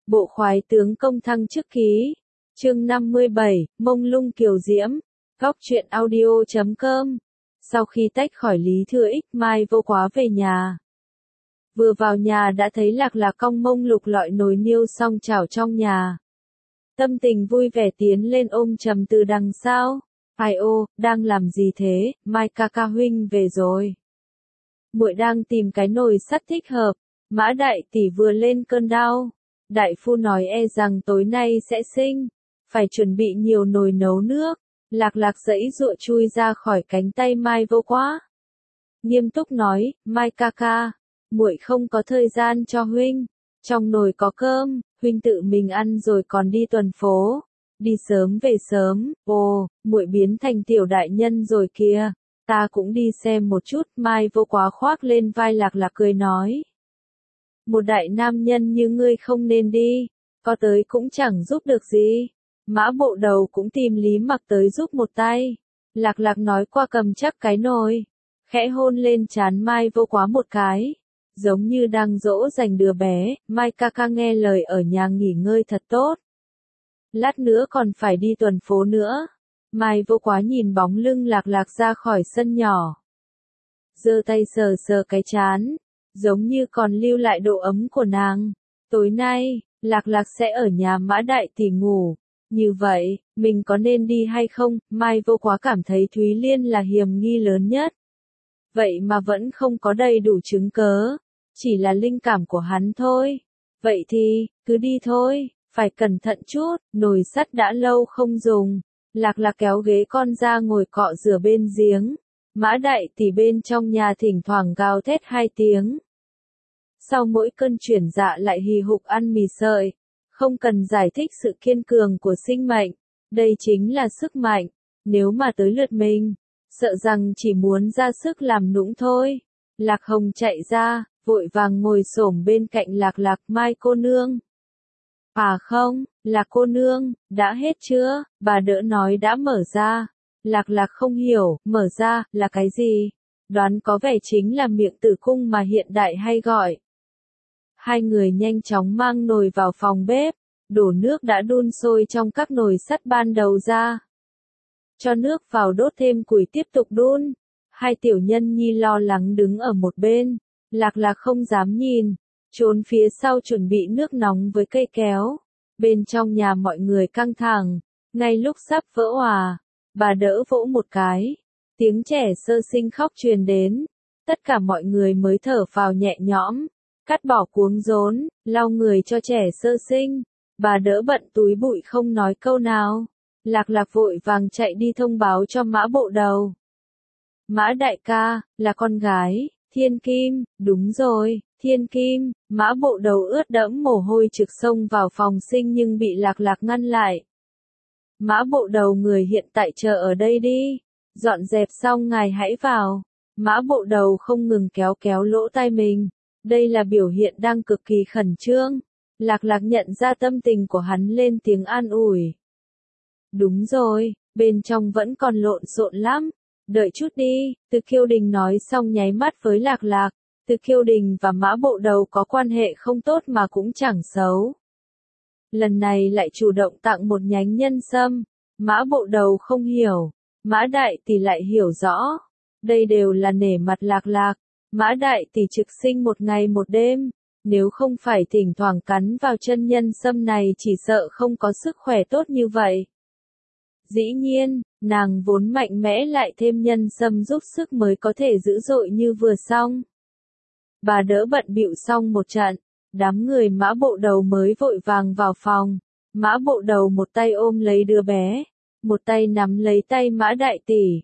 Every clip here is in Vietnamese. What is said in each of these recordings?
Bộ khoái tướng công thăng chức ký. Chương 57, mông lung kiều diễm. Góc truyện audio.com. Sau khi tách khỏi Lý Thừa Ích, Mai Vô Quá về nhà. Vừa vào nhà đã thấy Lạc Lạc cong mông lục lọi nồi niêu xong chảo trong nhà. Tâm tình vui vẻ tiến lên ôm chầm từ đằng sau. Ai ô, đang làm gì thế, Mai ca ca huynh về rồi. Muội đang tìm cái nồi sắt thích hợp, Mã đại tỷ vừa lên cơn đau. Đại phu nói e rằng tối nay sẽ sinh, phải chuẩn bị nhiều nồi nấu nước. Lạc Lạc giãy giụa chui ra khỏi cánh tay Mai Vô Quá. Nghiêm túc nói, Mai ca ca, muội không có thời gian cho huynh. Trong nồi có cơm, huynh tự mình ăn rồi còn đi tuần phố. Đi sớm về sớm, ồ, muội biến thành tiểu đại nhân rồi kìa. Ta cũng đi xem một chút, Mai Vô Quá khoác lên vai Lạc Lạc cười nói. Một đại nam nhân như ngươi không nên đi, có tới cũng chẳng giúp được gì. Mã Bộ Đầu cũng tìm Lý Mặc tới giúp một tay. Lạc Lạc nói qua cầm chắc cái nồi, khẽ hôn lên trán Mai Vô Quá một cái, giống như đang dỗ dành đứa bé. Mai ca ca nghe lời ở nhà nghỉ ngơi thật tốt. Lát nữa còn phải đi tuần phố nữa. Mai Vô Quá nhìn bóng lưng Lạc Lạc ra khỏi sân nhỏ, giơ tay sờ sờ cái trán, giống như còn lưu lại độ ấm của nàng. Tối nay, Lạc Lạc sẽ ở nhà Mã đại tỷ ngủ. Như vậy, mình có nên đi hay không? Mai Vô Quá cảm thấy Thúy Liên là hiểm nghi lớn nhất. Vậy mà vẫn không có đầy đủ chứng cớ, chỉ là linh cảm của hắn thôi. Vậy thì, cứ đi thôi, phải cẩn thận chút, nồi sắt đã lâu không dùng. Lạc Lạc kéo ghế con ra ngồi cọ rửa bên giếng. Mã đại tỷ bên trong nhà thỉnh thoảng gào thét 2 tiếng. Sau mỗi cơn chuyển dạ lại hì hục ăn mì sợi. Không cần giải thích sự kiên cường của sinh mệnh. Đây chính là sức mạnh. Nếu mà tới lượt mình, sợ rằng chỉ muốn ra sức làm nũng thôi. Lạc Hồng chạy ra, vội vàng ngồi xổm bên cạnh Lạc Lạc. Mai cô nương. À không, Lạc cô nương, đã hết chưa? Bà đỡ nói đã mở ra. Lạc Lạc không hiểu, mở ra, là cái gì? Đoán có vẻ chính là miệng tử cung mà hiện đại hay gọi. Hai người nhanh chóng mang nồi vào phòng bếp, đổ nước đã đun sôi trong các nồi sắt ban đầu ra. Cho nước vào đốt thêm củi tiếp tục đun. Hai tiểu nhân nhi lo lắng đứng ở một bên. Lạc Lạc không dám nhìn, trốn phía sau chuẩn bị nước nóng với cây kéo. Bên trong nhà mọi người căng thẳng, ngay lúc sắp vỡ òa, bà đỡ vỗ một cái, tiếng trẻ sơ sinh khóc truyền đến. Tất cả mọi người mới thở phào nhẹ nhõm, cắt bỏ cuống rốn, lau người cho trẻ sơ sinh. Bà đỡ bận túi bụi không nói câu nào. Lạc Lạc vội vàng chạy đi thông báo cho Mã Bộ Đầu. Mã đại ca, là con gái, Thiên Kim. Đúng rồi, Thiên Kim. Mã Bộ Đầu ướt đẫm mồ hôi trực xông vào phòng sinh nhưng bị Lạc Lạc ngăn lại. Mã Bộ Đầu người hiện tại chờ ở đây đi. Dọn dẹp xong ngài hãy vào. Mã Bộ Đầu không ngừng kéo kéo lỗ tai mình. Đây là biểu hiện đang cực kỳ khẩn trương. Lạc Lạc nhận ra tâm tình của hắn lên tiếng an ủi. Đúng rồi, bên trong vẫn còn lộn xộn lắm. Đợi chút đi, Từ Kiêu Đình nói xong nháy mắt với Lạc Lạc. Từ Kiêu Đình và Mã Bộ Đầu có quan hệ không tốt mà cũng chẳng xấu. Lần này lại chủ động tặng một nhánh nhân sâm. Mã Bộ Đầu không hiểu, Mã đại tỷ lại hiểu rõ. Đây đều là nể mặt Lạc Lạc. Mã đại tỷ trực sinh một ngày một đêm. Nếu không phải thỉnh thoảng cắn vào chân nhân sâm này chỉ sợ không có sức khỏe tốt như vậy. Dĩ nhiên, nàng vốn mạnh mẽ lại thêm nhân sâm giúp sức mới có thể dữ dội như vừa xong. Bà đỡ bận bịu xong một trận, đám người Mã Bộ Đầu mới vội vàng vào phòng. Mã Bộ Đầu một tay ôm lấy đứa bé, một tay nắm lấy tay Mã đại tỷ.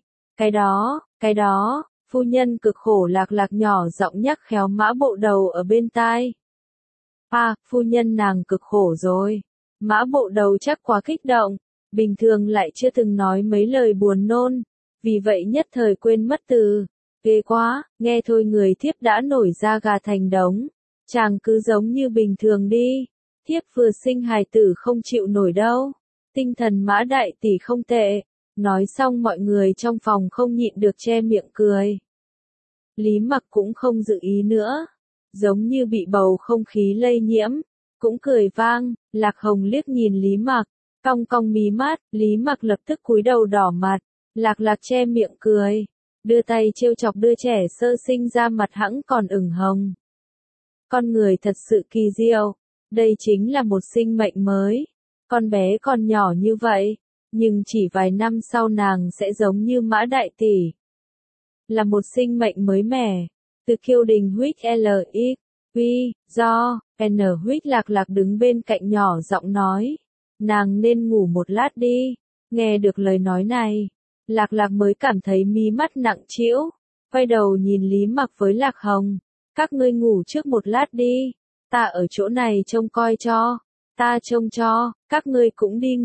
Cái đó, phu nhân cực khổ. Lạc Lạc nhỏ giọng nhắc khéo Mã Bộ Đầu ở bên tai. À, phu nhân nàng cực khổ rồi. Mã Bộ Đầu chắc quá kích động, bình thường lại chưa từng nói mấy lời buồn nôn, vì vậy nhất thời quên mất từ. Ghê quá, nghe thôi người thiếp đã nổi da gà thành đống. Chàng cứ giống như bình thường đi, thiếp vừa sinh hài tử không chịu nổi đâu. Tinh thần Mã đại tỷ không tệ. Nói xong mọi người trong phòng không nhịn được che miệng cười. Lý Mặc cũng không dự ý nữa, giống như bị bầu không khí lây nhiễm, cũng cười vang. Lạc Hồng liếc nhìn Lý Mặc, cong cong mí mắt, Lý Mặc lập tức cúi đầu đỏ mặt. Lạc Lạc che miệng cười, đưa tay trêu chọc đứa trẻ sơ sinh ra mặt hẵng còn ửng hồng. Con người thật sự kỳ diệu, đây chính là một sinh mệnh mới. Con bé còn nhỏ như vậy, nhưng chỉ vài năm sau nàng sẽ giống như Mã Đại Tỷ. Là một sinh mệnh mới mẻ. Từ Kiêu Đình huýt LX, Quy, Do, N huýt Lạc Lạc đứng bên cạnh nhỏ giọng nói. Nàng nên ngủ một lát đi. Nghe được lời nói này, Lạc Lạc mới cảm thấy mí mắt nặng trĩu, quay đầu nhìn Lý Mặc với Lạc Hồng. Các ngươi ngủ trước một lát đi, ta ở chỗ này trông coi cho, ta trông cho, các ngươi cũng đi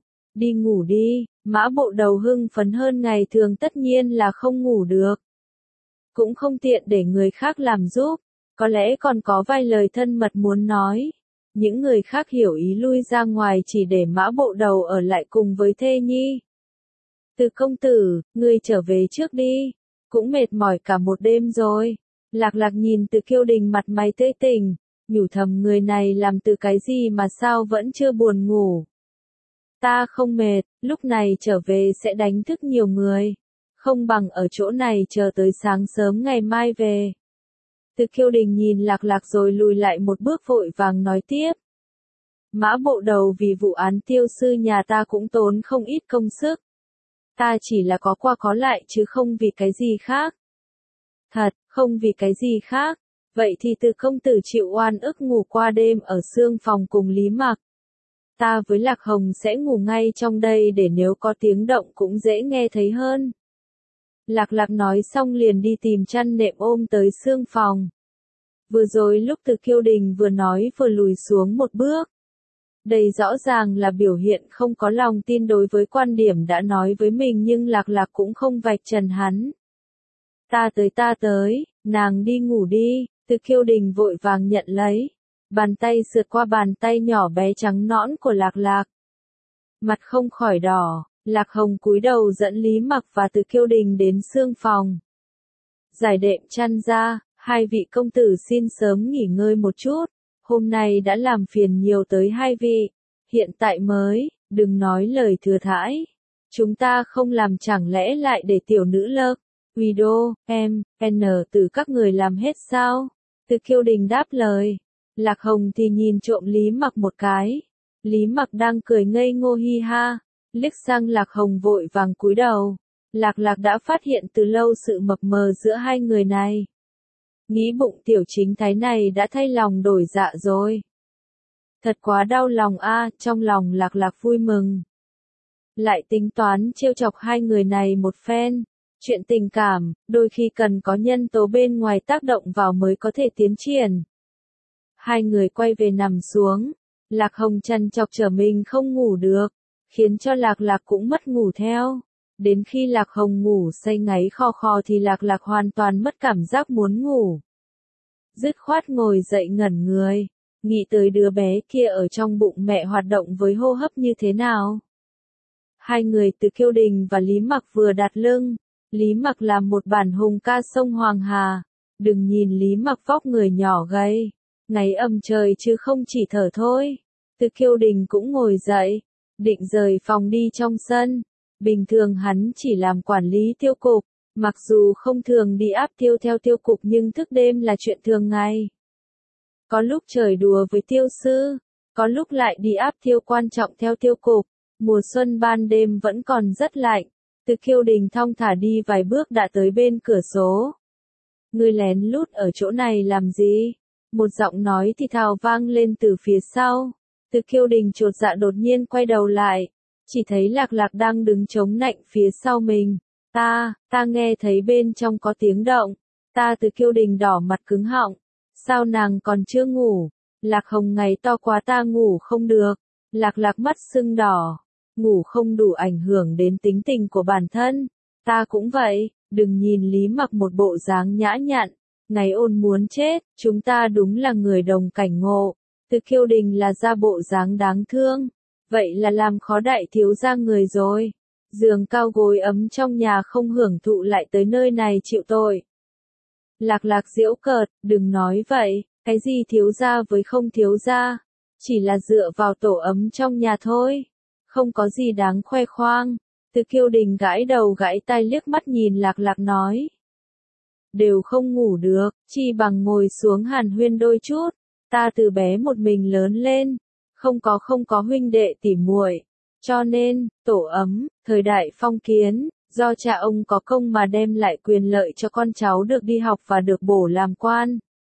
ngủ đi. Mã Bộ Đầu hưng phấn hơn ngày thường tất nhiên là không ngủ được. Cũng không tiện để người khác làm giúp, có lẽ còn có vài lời thân mật muốn nói. Những người khác hiểu ý lui ra ngoài chỉ để Mã Bộ Đầu ở lại cùng với thê nhi. Từ công tử, ngươi trở về trước đi, cũng mệt mỏi cả một đêm rồi. Lạc Lạc nhìn Từ Kiêu Đình mặt mày tươi tỉnh, nhủ thầm người này làm từ cái gì mà sao vẫn chưa buồn ngủ. Ta không mệt, lúc này trở về sẽ đánh thức nhiều người. Không bằng ở chỗ này chờ tới sáng sớm ngày mai về. Từ Kiêu Đình nhìn Lạc Lạc rồi lùi lại một bước vội vàng nói tiếp. Mã Bộ Đầu vì vụ án tiêu sư nhà ta cũng tốn không ít công sức. Ta chỉ là có qua có lại chứ không vì cái gì khác. Thật, không vì cái gì khác. Vậy thì Từ công tử chịu oan ức ngủ qua đêm ở xương phòng cùng Lý Mặc. Ta với Lạc Hồng sẽ ngủ ngay trong đây để nếu có tiếng động cũng dễ nghe thấy hơn. Lạc Lạc nói xong liền đi tìm chăn nệm ôm tới xương phòng. Vừa rồi lúc Từ Kiêu Đình vừa nói vừa lùi xuống một bước. Đây rõ ràng là biểu hiện không có lòng tin đối với quan điểm đã nói với mình nhưng Lạc Lạc cũng không vạch trần hắn. Ta tới, nàng đi ngủ đi. Từ Kiêu Đình vội vàng nhận lấy. Bàn tay sượt qua bàn tay nhỏ bé trắng nõn của Lạc Lạc. Mặt không khỏi đỏ, Lạc Hồng cúi đầu dẫn Lý Mặc và Từ Kiêu Đình đến xương phòng. Giải đệm chăn ra, hai vị công tử xin sớm nghỉ ngơi một chút. Hôm nay đã làm phiền nhiều tới hai vị. Hiện tại mới, đừng nói lời thừa thãi. Chúng ta không làm chẳng lẽ lại để tiểu nữ Lơ, Guido, em, N từ các người làm hết sao? Từ Kiêu Đình đáp lời. Lạc Hồng thì nhìn trộm Lý Mặc một cái. Lý Mặc đang cười ngây ngô hi ha. Liếc sang Lạc Hồng vội vàng cúi đầu. Lạc Lạc đã phát hiện từ lâu sự mập mờ giữa hai người này. Nghĩ bụng tiểu chính thái này đã thay lòng đổi dạ rồi. Thật quá đau lòng a, trong lòng Lạc Lạc vui mừng. Lại tính toán trêu chọc hai người này một phen. Chuyện tình cảm, đôi khi cần có nhân tố bên ngoài tác động vào mới có thể tiến triển. Hai người quay về nằm xuống. Lạc Hồng trằn trọc trở mình không ngủ được, khiến cho Lạc Lạc cũng mất ngủ theo. Đến khi Lạc Hồng ngủ say ngáy khò khò thì Lạc Lạc hoàn toàn mất cảm giác muốn ngủ. Dứt khoát ngồi dậy ngẩn người, nghĩ tới đứa bé kia ở trong bụng mẹ hoạt động với hô hấp như thế nào. Hai người Từ Kiêu Đình và Lý Mặc vừa đặt lưng. Lý Mặc làm một bản hùng ca sông Hoàng Hà. Đừng nhìn Lý Mặc vóc người nhỏ gầy, ngáy ầm trời chứ không chỉ thở thôi. Từ Kiêu Đình cũng ngồi dậy, định rời phòng đi trong sân. Bình thường hắn chỉ làm quản lý tiêu cục, mặc dù không thường đi áp tiêu theo tiêu cục nhưng thức đêm là chuyện thường ngày. Có lúc trời đùa với tiêu sư, có lúc lại đi áp tiêu quan trọng theo tiêu cục. Mùa xuân ban đêm vẫn còn rất lạnh. Từ Kiêu Đình thong thả đi vài bước đã tới bên cửa sổ. Ngươi lén lút ở chỗ này làm gì? Một giọng nói thì thào vang lên từ phía sau. Từ Kiêu Đình chột dạ đột nhiên quay đầu lại. Chỉ thấy Lạc Lạc đang đứng chống nạnh phía sau mình. Ta nghe thấy bên trong có tiếng động. Từ Kiêu Đình đỏ mặt cứng họng. Sao nàng còn chưa ngủ? Lạc Hồng ngày to quá ta ngủ không được. Lạc Lạc mắt sưng đỏ. Ngủ không đủ ảnh hưởng đến tính tình của bản thân. Ta cũng vậy, đừng nhìn Lý Mặc một bộ dáng nhã nhặn. Ngày ôn muốn chết, chúng ta đúng là người đồng cảnh ngộ. Từ Kiêu Đình là ra bộ dáng đáng thương. Vậy là làm khó đại thiếu gia người rồi. Giường cao gối ấm trong nhà không hưởng thụ lại tới nơi này chịu tội. Lạc Lạc giễu cợt, đừng nói vậy, cái gì thiếu gia với không thiếu gia. chỉ là dựa vào tổ ấm trong nhà thôi, không có gì đáng khoe khoang. Từ Kiêu Đình gãi đầu gãi tai liếc mắt nhìn Lạc Lạc nói. Đều không ngủ được, chi bằng ngồi xuống hàn huyên đôi chút, ta từ bé một mình lớn lên, không có huynh đệ tỉ muội, cho nên, tổ ấm, thời đại phong kiến, do cha ông có công mà đem lại quyền lợi cho con cháu được đi học và được bổ làm quan.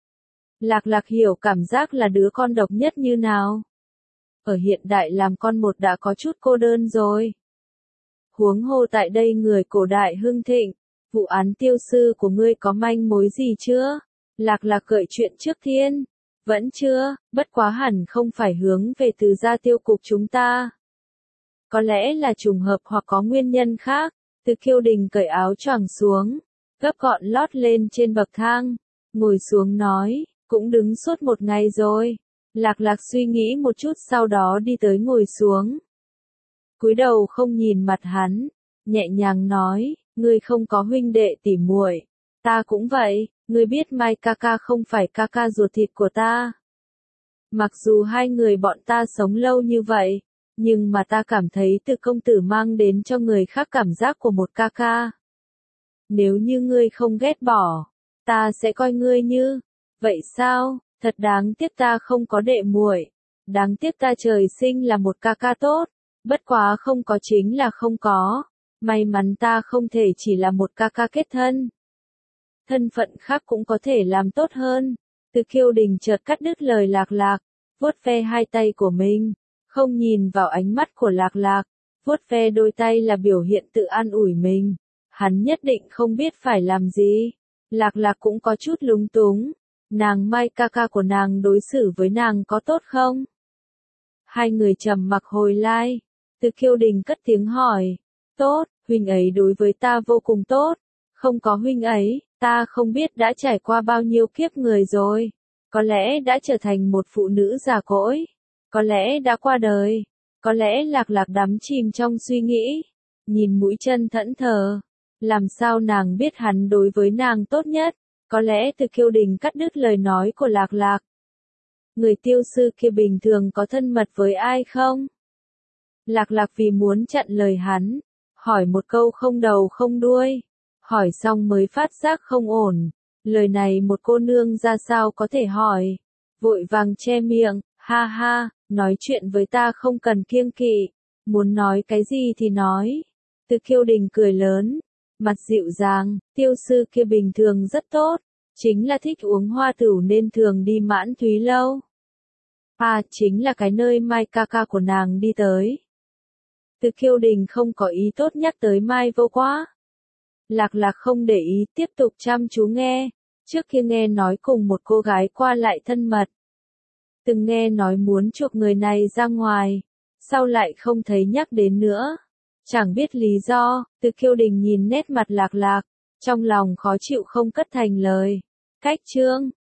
Lạc Lạc hiểu cảm giác là đứa con độc nhất như nào. Ở hiện đại làm con một đã có chút cô đơn rồi. Huống hồ tại đây người cổ đại hưng thịnh, vụ án tiêu sư của ngươi có manh mối gì chưa? Lạc Lạc gợi chuyện trước Thiên. Vẫn chưa, bất quá hẳn không phải hướng về từ gia tiêu cục chúng ta. Có lẽ là trùng hợp hoặc có nguyên nhân khác. Từ Kiêu Đình cởi áo choàng xuống, gấp gọn lót lên trên bậc thang, ngồi xuống nói, cũng đứng suốt một ngày rồi. Lạc Lạc suy nghĩ một chút sau đó đi tới ngồi xuống. Cúi đầu không nhìn mặt hắn, nhẹ nhàng nói, ngươi không có huynh đệ tỉ muội, ta cũng vậy, ngươi biết Mai ca ca không phải ca ca ruột thịt của ta. Mặc dù hai người bọn ta sống lâu như vậy, nhưng mà ta cảm thấy Từ công tử mang đến cho người khác cảm giác của một ca ca. Nếu như ngươi không ghét bỏ, ta sẽ coi ngươi như, vậy sao, thật đáng tiếc ta không có đệ muội, đáng tiếc ta trời sinh là một ca ca tốt, bất quá không có chính là không có, may mắn ta không thể chỉ là một ca ca kết thân. Thân phận khác cũng có thể làm tốt hơn. Từ Kiêu Đình chợt cắt đứt lời Lạc Lạc, vuốt ve hai tay của mình, không nhìn vào ánh mắt của Lạc Lạc, vuốt ve đôi tay là biểu hiện tự an ủi mình. Hắn nhất định không biết phải làm gì. Lạc Lạc cũng có chút lúng túng. Nàng Mai ca ca của nàng đối xử với nàng có tốt không? Hai người trầm mặc hồi lai. Từ Kiêu Đình cất tiếng hỏi. Tốt, huynh ấy đối với ta vô cùng tốt. Không có huynh ấy, ta không biết đã trải qua bao nhiêu kiếp người rồi. Có lẽ đã trở thành một phụ nữ già cỗi. Có lẽ đã qua đời. Có lẽ Lạc Lạc đắm chìm trong suy nghĩ. Nhìn mũi chân thẫn thờ. Làm sao nàng biết hắn đối với nàng tốt nhất? Có lẽ Từ Kiêu Đình cắt đứt lời nói của Lạc Lạc. Người tiêu sư kia bình thường có thân mật với ai không? Lạc Lạc vì muốn chặn lời hắn, hỏi một câu không đầu không đuôi. Hỏi xong mới phát giác không ổn. Lời này một cô nương ra sao có thể hỏi? Vội vàng che miệng, ha ha, nói chuyện với ta không cần kiêng kỵ. Muốn nói cái gì thì nói. Từ Kiêu Đình cười lớn, mặt dịu dàng, tiêu sư kia bình thường rất tốt. Chính là thích uống hoa tửu nên thường đi Mãn Thúy Lâu. Chính là cái nơi Mai ca ca của nàng đi tới. Từ Kiêu Đình không có ý tốt nhắc tới Mai Vô Quá. Lạc Lạc không để ý, tiếp tục chăm chú nghe. Trước kia nghe nói cùng một cô gái qua lại thân mật. Từng nghe nói muốn chuộc người này ra ngoài. Sau lại không thấy nhắc đến nữa. Chẳng biết lý do. Từ Kiêu Đình nhìn nét mặt Lạc Lạc, trong lòng khó chịu không cất thành lời. Cách chương